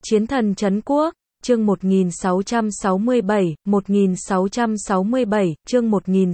Chiến thần trấn quốc, chương 1667, chương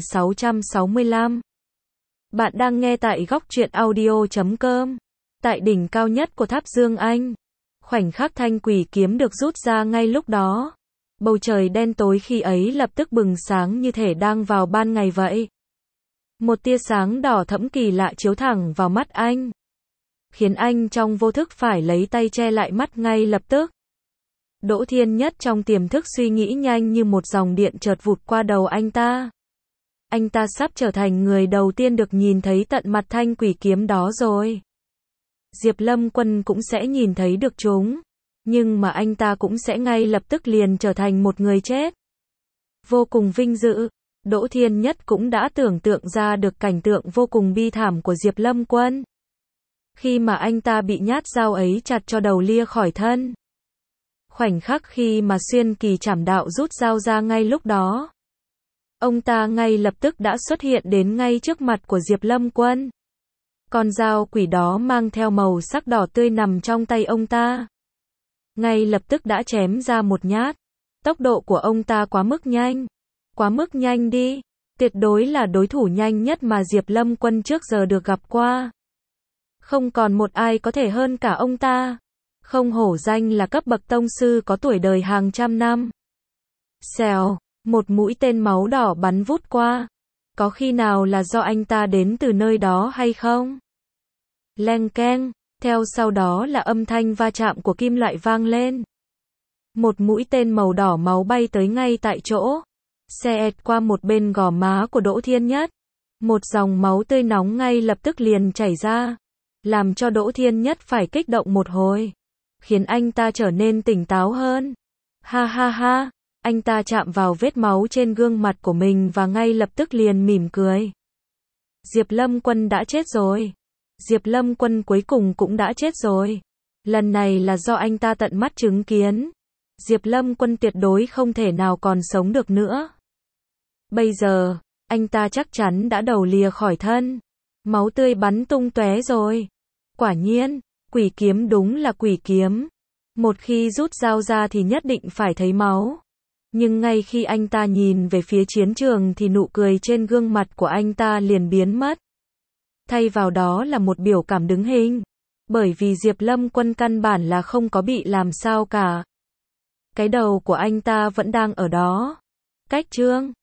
1665. Bạn đang nghe tại góc truyện audio.com. Tại đỉnh cao nhất của tháp Dương Anh, khoảnh khắc thanh quỷ kiếm được rút ra ngay lúc đó. Bầu trời đen tối khi ấy lập tức bừng sáng như thể đang vào ban ngày vậy. Một tia sáng đỏ thẫm kỳ lạ chiếu thẳng vào mắt anh, khiến anh trong vô thức phải lấy tay che lại mắt ngay lập tức. Đỗ Thiên Nhất trong tiềm thức suy nghĩ nhanh như một dòng điện chợt vụt qua đầu anh ta. Anh ta sắp trở thành người đầu tiên được nhìn thấy tận mặt thanh quỷ kiếm đó rồi. Diệp Lâm Quân cũng sẽ nhìn thấy được chúng, nhưng mà anh ta cũng sẽ ngay lập tức liền trở thành một người chết. Vô cùng vinh dự, Đỗ Thiên Nhất cũng đã tưởng tượng ra được cảnh tượng vô cùng bi thảm của Diệp Lâm Quân. Khi mà anh ta bị nhát dao ấy chặt cho đầu lia khỏi thân. Khoảnh khắc khi mà xuyên kỳ trảm đạo rút dao ra ngay lúc đó. Ông ta ngay lập tức đã xuất hiện đến ngay trước mặt của Diệp Lâm Quân. Con dao quỷ đó mang theo màu sắc đỏ tươi nằm trong tay ông ta. Ngay lập tức đã chém ra một nhát. Tốc độ của ông ta quá mức nhanh. Quá mức nhanh đi. Tuyệt đối là đối thủ nhanh nhất mà Diệp Lâm Quân trước giờ được gặp qua. Không còn một ai có thể hơn cả ông ta. Không hổ danh là cấp bậc tông sư có tuổi đời hàng trăm năm. Xèo, một mũi tên máu đỏ bắn vút qua. Có khi nào là do anh ta đến từ nơi đó hay không? Leng keng, theo sau đó là âm thanh va chạm của kim loại vang lên. Một mũi tên màu đỏ máu bay tới ngay tại chỗ. Xẹt qua một bên gò má của Đỗ Thiên Nhất. Một dòng máu tươi nóng ngay lập tức liền chảy ra. Làm cho Đỗ Thiên Nhất phải kích động một hồi. Khiến anh ta trở nên tỉnh táo hơn. Ha ha ha, anh ta chạm vào vết máu trên gương mặt của mình và ngay lập tức liền mỉm cười. Diệp Lâm Quân đã chết rồi. Diệp Lâm Quân cuối cùng cũng đã chết rồi. Lần này là do anh ta tận mắt chứng kiến. Diệp Lâm Quân tuyệt đối không thể nào còn sống được nữa. Bây giờ, anh ta chắc chắn đã đầu lìa khỏi thân. Máu tươi bắn tung tóe rồi. Quả nhiên, quỷ kiếm đúng là quỷ kiếm. Một khi rút dao ra thì nhất định phải thấy máu. Nhưng ngay khi anh ta nhìn về phía chiến trường thì nụ cười trên gương mặt của anh ta liền biến mất. Thay vào đó là một biểu cảm đứng hình. Bởi vì Diệp Lâm Quân căn bản là không có bị làm sao cả. Cái đầu của anh ta vẫn đang ở đó. Cách chương